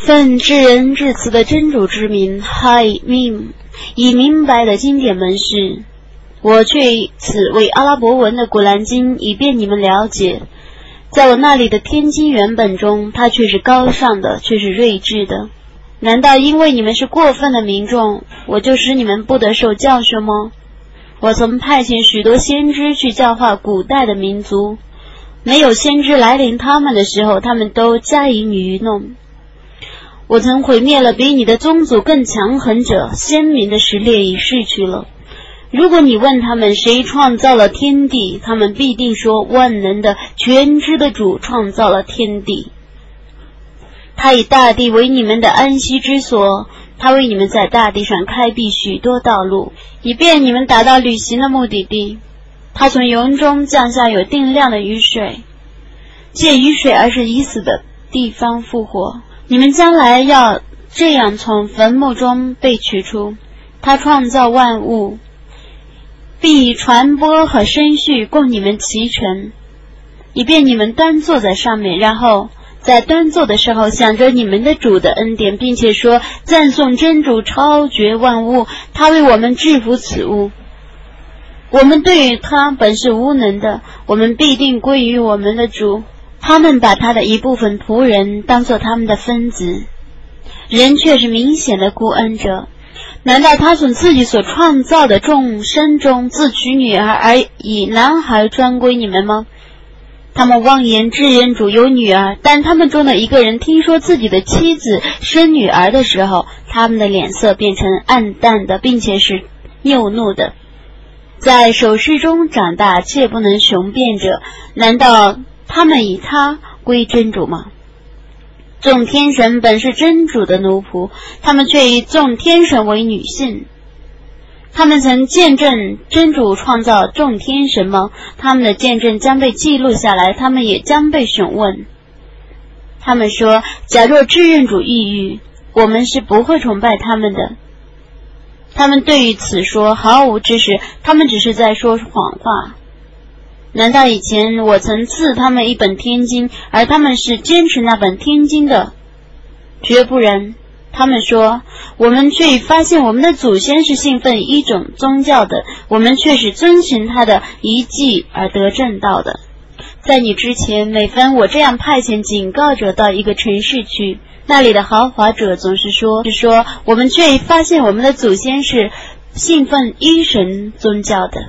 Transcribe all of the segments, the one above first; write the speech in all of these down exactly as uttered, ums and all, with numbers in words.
奉至仁至慈的真主之名，嗨命已明白的经典门事，我却此为阿拉伯文的古兰经，以便你们了解。在我那里的天经原本中，它却是高尚的，却是睿智的。难道因为你们是过分的民众，我就使你们不得受教训吗？我曾派遣许多先知去教化古代的民族，没有先知来临他们的时候，他们都加以愚弄。我曾毁灭了比你的宗族更强横者，鲜明的实力已逝去了。如果你问他们谁创造了天地，他们必定说万能的全知的主创造了天地。他以大地为你们的安息之所，他为你们在大地上开辟许多道路，以便你们达到旅行的目的地。他从云中降下有定量的雨水，借雨水而使已死的地方复活。你们将来要这样从坟墓中被取出。他创造万物，必以传播和声序供你们齐全，以便你们端坐在上面，然后在端坐的时候想着你们的主的恩典，并且说赞颂真主超绝万物，他为我们制服此物。我们对于他本是无能的，我们必定归于我们的主。他们把他的一部分仆人当作他们的分子，人却是明显的孤恩者。难道他从自己所创造的众生中自取女儿，而以男孩专归你们吗？他们妄言至恩主有女儿，但他们中的一个人听说自己的妻子生女儿的时候，他们的脸色变成暗淡的，并且是拗怒的。在守势中长大却不能雄辩者，难道他们以他归真主吗？众天神本是真主的奴仆，他们却以众天神为女性。他们曾见证真主创造众天神吗？他们的见证将被记录下来，他们也将被审问。他们说，假若至认主抑郁，我们是不会崇拜他们的。他们对于此说毫无知识，他们只是在说谎话。难道以前我曾赐他们一本天经，而他们是坚持那本天经的？绝不然。他们说，我们却发现我们的祖先是信奉一种宗教的，我们却是遵循他的遗迹而得正道的。在你之前，每逢我这样派遣警告者到一个城市去，那里的豪华者总是说是说我们却发现我们的祖先是信奉一神宗教的。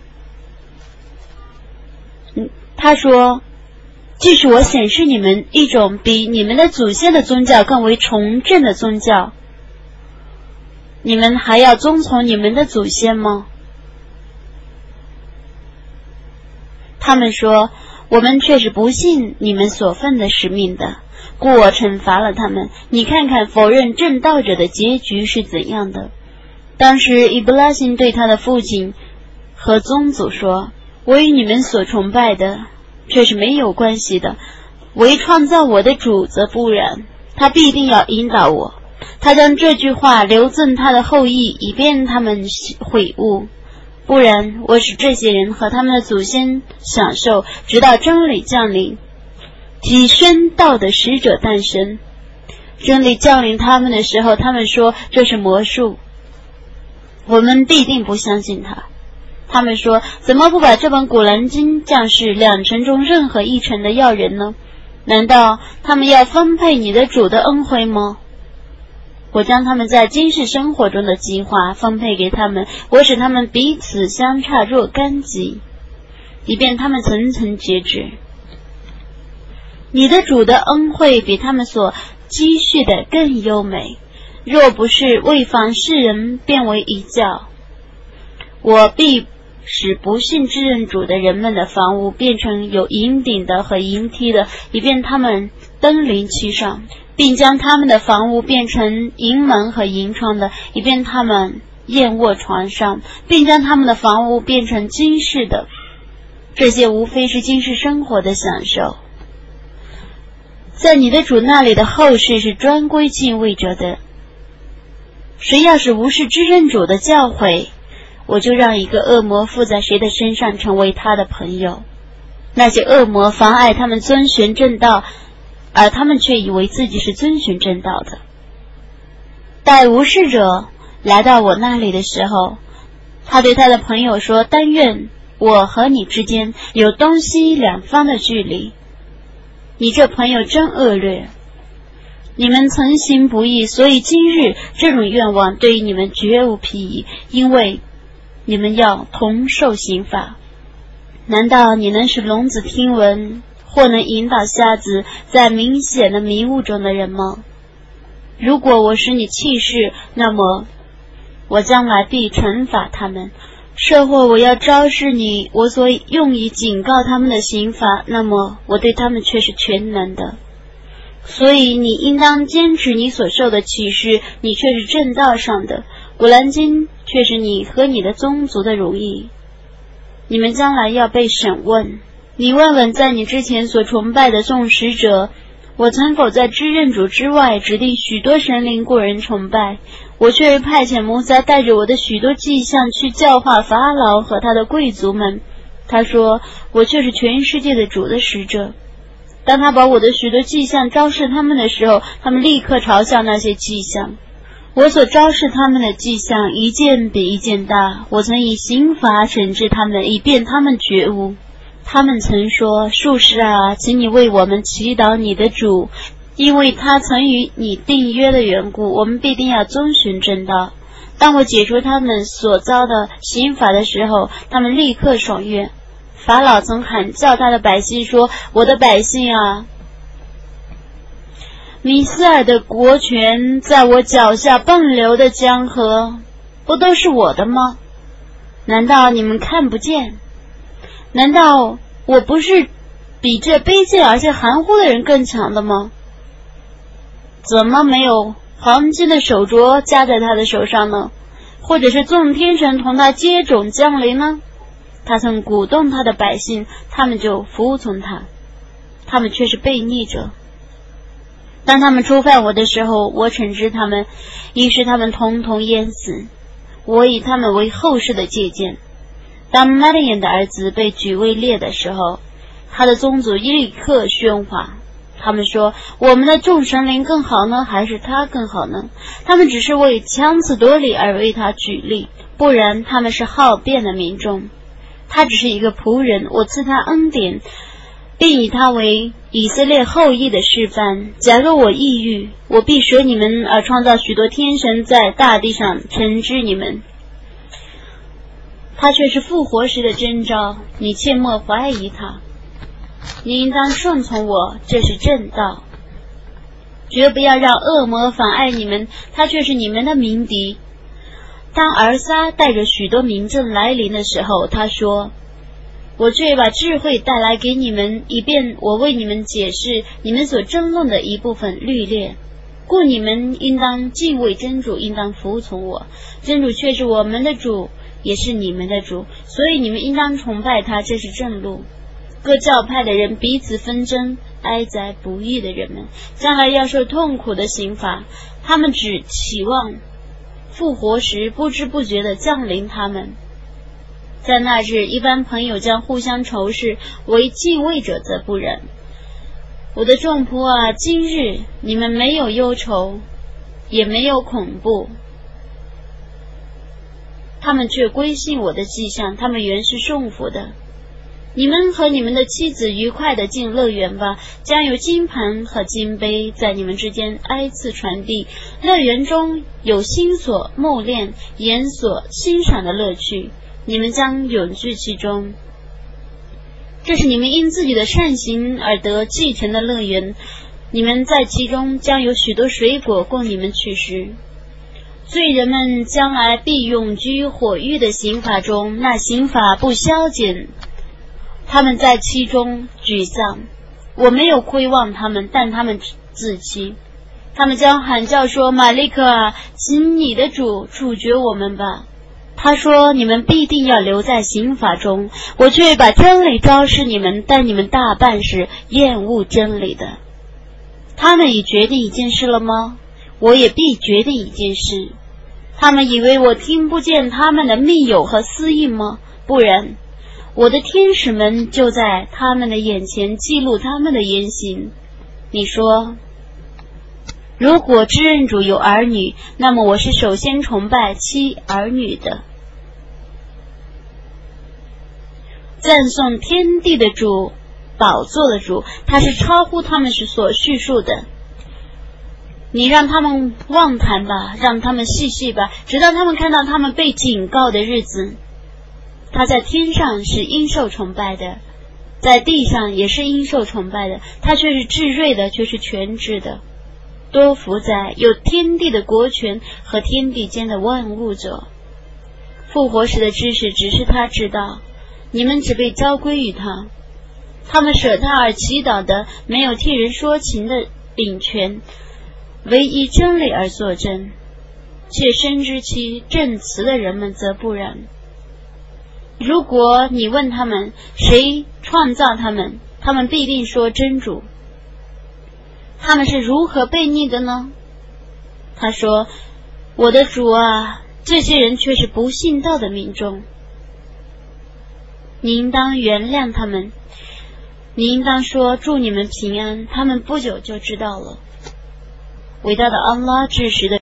他说，即使我显示你们一种比你们的祖先的宗教更为崇正的宗教，你们还要遵从你们的祖先吗？他们说，我们却是不信你们所奉的使命的，故我惩罚了他们。你看看否认正道者的结局是怎样的。当时伊布拉辛对他的父亲和宗族说，我与你们所崇拜的却是没有关系的，唯创造我的主则不然，他必定要引导我。他将这句话留赠他的后裔，以便他们悔悟，不然我使这些人和他们的祖先享受，直到真理降临，即宣道的使者诞生。真理降临他们的时候，他们说这是魔术，我们必定不相信他。他们说，怎么不把这本古兰经降示两城中任何一城的要人呢？难道他们要分配你的主的恩惠吗？我将他们在今世生活中的计划分配给他们，我使他们彼此相差若干级，以便他们层层截止。你的主的恩惠比他们所积蓄的更优美，若不是为防世人变为一教，我必使不信之人主的人们的房屋变成有银顶的和银梯的，以便他们登临其上，并将他们的房屋变成银门和银窗的，以便他们宴卧床上，并将他们的房屋变成今世的。这些无非是今世生活的享受。在你的主那里的后世是专归敬畏者的。谁要是无视知认主的教诲，我就让一个恶魔附在谁的身上，成为他的朋友。那些恶魔妨碍他们遵循正道， 而他们却以为自己是遵循正道的。待无事者来到我那里的时候，他对他的朋友说，但愿我和你之间有东西两方的距离。你这朋友真恶劣，你们曾行不义，所以今日这种愿望对于你们绝无裨益，因为你们要同受刑罚。难道你能使聋子听闻，或能引导瞎子在明显的迷雾中的人吗？如果我使你弃世，那么我将来必惩罚他们；设或我要昭示你我所用以警告他们的刑罚，那么我对他们却是全能的。所以你应当坚持你所受的启示，你却是正道上的。古兰经却是你和你的宗族的荣誉。你们将来要被审问，你问问在你之前所崇拜的众使者，我曾否在知认主之外指定许多神灵过人崇拜？我却派遣摩萨带着我的许多迹象去教化法老和他的贵族们。他说，我却是全世界的主的使者。当他把我的许多迹象昭示他们的时候，他们立刻嘲笑那些迹象。我所昭示他们的迹象一件比一件大，我曾以刑罚惩治他们，以便他们觉悟。他们曾说，术士啊，请你为我们祈祷你的主，因为他曾与你订约的缘故，我们必定要遵循正道。当我解除他们所遭的刑罚的时候，他们立刻爽悦。法老曾喊叫他的百姓说，我的百姓啊，米斯尔的国权在我脚下奔流的江河，不都是我的吗？难道你们看不见？难道我不是比这卑贱而且含糊的人更强的吗？怎么没有黄金的手镯加在他的手上呢？或者是众天神同他接踵降临呢？他曾鼓动他的百姓，他们就服从他，他们却是悖逆者。当他们触犯我的时候，我惩治他们，以使他们统统淹死。我以他们为后世的借鉴。当马利亚的儿子被举为列的时候，他的宗族立刻喧哗。他们说，我们的众神灵更好呢，还是他更好呢？他们只是为强词夺理而为他举例，不然他们是好辩的民众。他只是一个仆人，我赐他恩典，并以他为以色列后裔的示范。假若我抑郁，我必舍你们而创造许多天神在大地上惩治你们。他却是复活时的征兆，你切莫怀疑他。你应当顺从我，这是正道。绝不要让恶魔妨碍你们，他却是你们的鸣笛。当儿撒带着许多民众来临的时候，他说，我却把智慧带来给你们，以便我为你们解释你们所争论的一部分律例。故你们应当敬畏真主，应当服从我。真主却是我们的主，也是你们的主，所以你们应当崇拜他，这是正路。各教派的人彼此纷争，哀哉不义的人们，将来要受痛苦的刑罚。他们只期望复活时不知不觉地降临他们。在那日，一般朋友将互相仇视，为敬畏者则不然。我的众仆啊，今日你们没有忧愁，也没有恐怖。他们却归信我的迹象，他们原是顺服的。你们和你们的妻子愉快地进乐园吧，将有金盆和金杯在你们之间挨次传递。乐园中有心所默练、眼所欣赏的乐趣，你们将永居其中。这是你们因自己的善行而得继承的乐园，你们在其中将有许多水果供你们取食。罪人们将来必永居火狱的刑罚中，那刑罚不消减，他们在其中沮丧。我没有亏望他们，但他们自欺。他们将喊叫说，马利克啊，请你的主处决我们吧。他说，你们必定要留在刑罚中，我却把真理昭示你们，但你们大半是厌恶真理的。他们已决定一件事了吗？我也必决定一件事。他们以为我听不见他们的密友和私印吗？不然，我的天使们就在他们的眼前记录他们的言行。 你说，如果知认主有儿女，那么我是首先崇拜其儿女的。赞颂天地的主，宝座的主，他是超乎他们所叙述的。你让他们妄谈吧，让他们细细吧，直到他们看到他们被警告的日子。他在天上是应受崇拜的，在地上也是应受崇拜的，他却是至睿的，却是全知的，多福在有天地的国权和天地间的万物者。复活时的知识只是他知道，你们只被交归于他。他们舍他而祈祷的，没有替人说情的秉权，唯一真理而作证，且深知其证词的人们则不然。如果你问他们谁创造他们，他们必定说真主。他们是如何悖逆的呢？他说，我的主啊，这些人却是不信道的民众。你应当原谅他们，你应当说祝你们平安，他们不久就知道了。伟大的安拉至实的